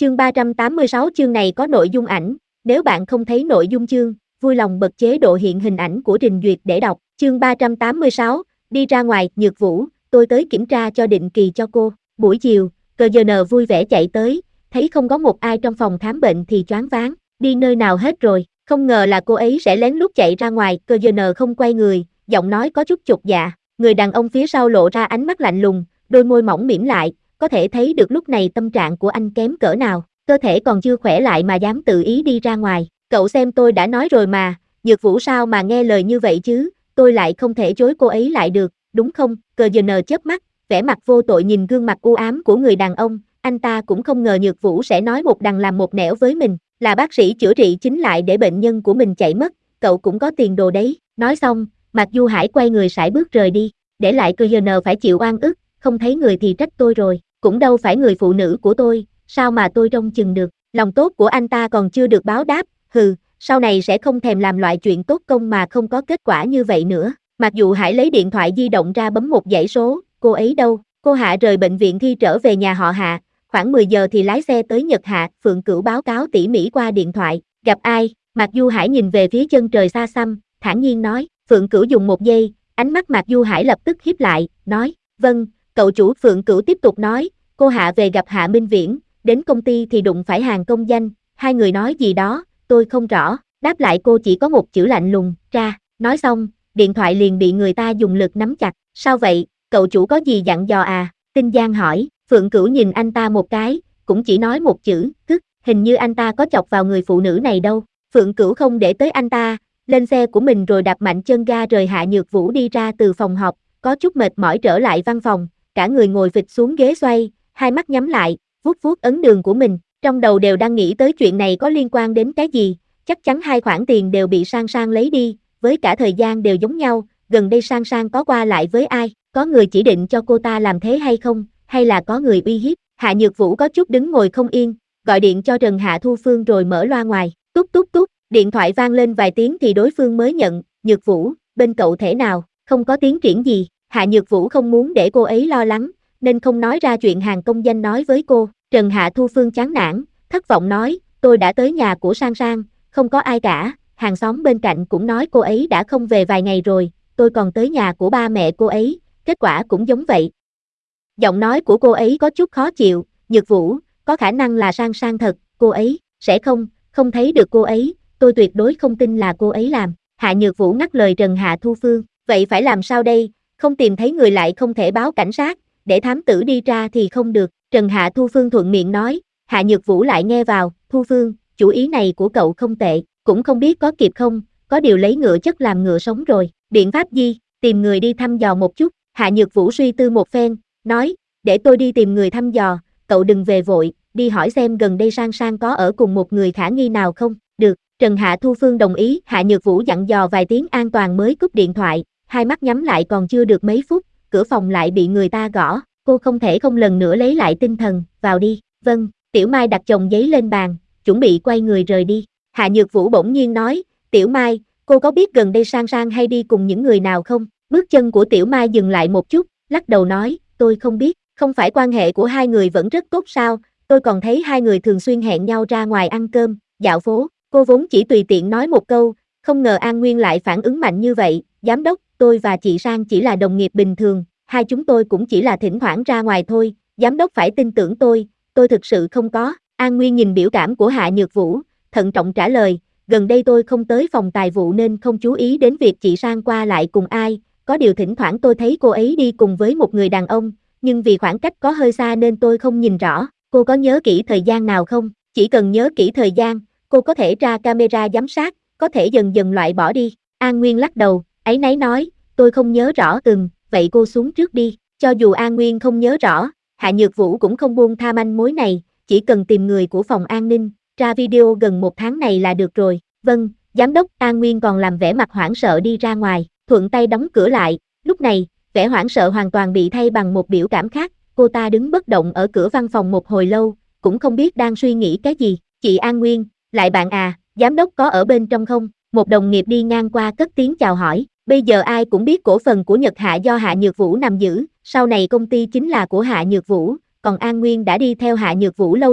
Chương 386 chương này có nội dung ảnh, nếu bạn không thấy nội dung chương, vui lòng bật chế độ hiện hình ảnh của trình duyệt để đọc. Chương 386, đi ra ngoài, Nhược Vũ, tôi tới kiểm tra cho định kỳ cho cô. Buổi chiều, CGN vui vẻ chạy tới, thấy không có một ai trong phòng khám bệnh thì choáng váng, đi nơi nào hết rồi, không ngờ là cô ấy sẽ lén lút chạy ra ngoài. CGN không quay người, giọng nói có chút chột dạ, người đàn ông phía sau lộ ra ánh mắt lạnh lùng, đôi môi mỏng mỉm lại, có thể thấy được lúc này tâm trạng của anh kém cỡ nào, cơ thể còn chưa khỏe lại mà dám tự ý đi ra ngoài. Cậu xem tôi đã nói rồi mà, Nhược Vũ sao mà nghe lời như vậy chứ, tôi lại không thể chối cô ấy lại được, đúng không? CGN chớp mắt, vẻ mặt vô tội nhìn gương mặt u ám của người đàn ông, anh ta cũng không ngờ Nhược Vũ sẽ nói một đằng làm một nẻo với mình, là bác sĩ chữa trị chính lại để bệnh nhân của mình chạy mất, cậu cũng có tiền đồ đấy. Nói xong, Mạc Du Hải quay người sải bước rời đi, để lại CGN phải chịu oan ức, không thấy người thì trách tôi rồi, cũng đâu phải người phụ nữ của tôi, sao mà tôi trông chừng được, lòng tốt của anh ta còn chưa được báo đáp, hừ, sau này sẽ không thèm làm loại chuyện tốt công mà không có kết quả như vậy nữa. Mặc dù Hải lấy điện thoại di động ra bấm một dãy số, cô ấy đâu? Cô Hạ rời bệnh viện khi trở về nhà họ Hạ, khoảng 10 giờ thì lái xe tới Nhật Hạ, Phượng Cửu báo cáo tỉ mỉ qua điện thoại, gặp ai? Mạc Du Hải nhìn về phía chân trời xa xăm, thản nhiên nói, Phượng Cửu dùng một giây, ánh mắt Mạc Du Hải lập tức híp lại, nói, vâng, cậu chủ. Phượng Cửu tiếp tục nói, cô Hạ về gặp Hạ Minh Viễn, đến công ty thì đụng phải Hàn Công Danh, hai người nói gì đó, tôi không rõ, đáp lại cô chỉ có một chữ lạnh lùng, ra, nói xong, điện thoại liền bị người ta dùng lực nắm chặt, sao vậy, cậu chủ có gì dặn dò à? Tinh Giang hỏi. Phượng Cửu nhìn anh ta một cái, cũng chỉ nói một chữ, tức, hình như anh ta có chọc vào người phụ nữ này đâu. Phượng Cửu không để tới anh ta, lên xe của mình rồi đạp mạnh chân ga rời Hạ Nhược Vũ đi ra từ phòng họp, có chút mệt mỏi trở lại văn phòng, cả người ngồi phịch xuống ghế xoay, hai mắt nhắm lại, vuốt vuốt ấn đường của mình, trong đầu đều đang nghĩ tới chuyện này có liên quan đến cái gì, chắc chắn hai khoản tiền đều bị Sang Sang lấy đi, với cả thời gian đều giống nhau, gần đây Sang Sang có qua lại với ai, có người chỉ định cho cô ta làm thế hay không, hay là có người uy hiếp. Hạ Nhược Vũ có chút đứng ngồi không yên, gọi điện cho Trần Hạ Thu Phương rồi mở loa ngoài, tút tút tút, điện thoại vang lên vài tiếng thì đối phương mới nhận, Nhược Vũ, bên cậu thể nào, không có tiến triển gì. Hạ Nhược Vũ không muốn để cô ấy lo lắng, nên không nói ra chuyện Hàn Công Danh nói với cô. Trần Hạ Thu Phương chán nản, thất vọng nói, tôi đã tới nhà của Sang Sang, không có ai cả, hàng xóm bên cạnh cũng nói cô ấy đã không về vài ngày rồi, tôi còn tới nhà của ba mẹ cô ấy, kết quả cũng giống vậy. Giọng nói của cô ấy có chút khó chịu, Nhược Vũ, có khả năng là Sang Sang thật, cô ấy, sẽ không thấy được cô ấy, tôi tuyệt đối không tin là cô ấy làm. Hạ Nhược Vũ ngắt lời Trần Hạ Thu Phương, vậy phải làm sao đây, không tìm thấy người lại không thể báo cảnh sát, để thám tử đi ra thì không được. Trần Hạ Thu Phương thuận miệng nói, Hạ Nhược Vũ lại nghe vào, Thu Phương, chủ ý này của cậu không tệ, cũng không biết có kịp không, có điều lấy ngựa chất làm ngựa sống rồi, biện pháp gì, tìm người đi thăm dò một chút. Hạ Nhược Vũ suy tư một phen, nói, để tôi đi tìm người thăm dò, cậu đừng về vội, đi hỏi xem gần đây Sang Sang có ở cùng một người khả nghi nào không, được. Trần Hạ Thu Phương đồng ý. Hạ Nhược Vũ dặn dò vài tiếng an toàn mới cúp điện thoại, hai mắt nhắm lại còn chưa được mấy phút, cửa phòng lại bị người ta gõ, cô không thể không lần nữa lấy lại tinh thần, vào đi. Vâng. Tiểu Mai đặt chồng giấy lên bàn, chuẩn bị quay người rời đi. Hạ Nhược Vũ bỗng nhiên nói, Tiểu Mai, cô có biết gần đây Sang Sang hay đi cùng những người nào không? Bước chân của Tiểu Mai dừng lại một chút, lắc đầu nói, tôi không biết, không phải quan hệ của hai người vẫn rất tốt sao, tôi còn thấy hai người thường xuyên hẹn nhau ra ngoài ăn cơm, dạo phố. Cô vốn chỉ tùy tiện nói một câu, không ngờ An Nguyên lại phản ứng mạnh như vậy, giám đốc, tôi và chị Sang chỉ là đồng nghiệp bình thường, hai chúng tôi cũng chỉ là thỉnh thoảng ra ngoài thôi, giám đốc phải tin tưởng tôi thực sự không có. An Nguyên nhìn biểu cảm của Hạ Nhược Vũ, thận trọng trả lời, gần đây tôi không tới phòng tài vụ nên không chú ý đến việc chị Sang qua lại cùng ai, có điều thỉnh thoảng tôi thấy cô ấy đi cùng với một người đàn ông, nhưng vì khoảng cách có hơi xa nên tôi không nhìn rõ, cô có nhớ kỹ thời gian nào không? Chỉ cần nhớ kỹ thời gian, cô có thể ra camera giám sát, có thể dần dần loại bỏ đi. An Nguyên lắc đầu, áy náy nói, tôi không nhớ rõ. Vậy cô xuống trước đi. Cho dù An Nguyên không nhớ rõ, Hạ Nhược Vũ cũng không buông tha manh mối này, chỉ cần tìm người của phòng an ninh, ra video gần một tháng này là được rồi. Vâng, giám đốc. An Nguyên còn làm vẻ mặt hoảng sợ đi ra ngoài, thuận tay đóng cửa lại. Lúc này, vẻ hoảng sợ hoàn toàn bị thay bằng một biểu cảm khác, cô ta đứng bất động ở cửa văn phòng một hồi lâu, cũng không biết đang suy nghĩ cái gì. Chị An Nguyên, lại bạn à, giám đốc có ở bên trong không? Một đồng nghiệp đi ngang qua cất tiếng chào hỏi, bây giờ ai cũng biết cổ phần của Nhật Hạ do Hạ Nhược Vũ nắm giữ, sau này công ty chính là của Hạ Nhược Vũ, còn An Nguyên đã đi theo Hạ Nhược Vũ lâu năm,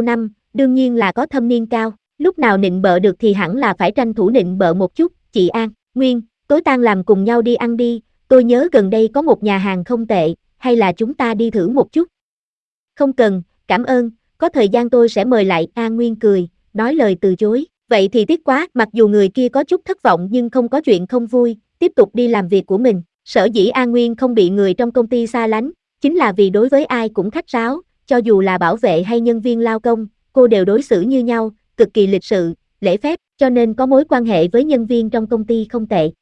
đương nhiên là có thâm niên cao, lúc nào nịnh bợ được thì hẳn là phải tranh thủ nịnh bợ một chút, chị An, Nguyên, tối tan làm cùng nhau đi ăn đi, tôi nhớ gần đây có một nhà hàng không tệ, hay là chúng ta đi thử một chút. Không cần, cảm ơn, có thời gian tôi sẽ mời lại, An Nguyên cười, nói lời từ chối, vậy thì tiếc quá, mặc dù người kia có chút thất vọng nhưng không có chuyện không vui, tiếp tục đi làm việc của mình, sở dĩ An Nguyên không bị người trong công ty xa lánh, chính là vì đối với ai cũng khách sáo, cho dù là bảo vệ hay nhân viên lao công, cô đều đối xử như nhau, cực kỳ lịch sự, lễ phép, cho nên có mối quan hệ với nhân viên trong công ty không tệ.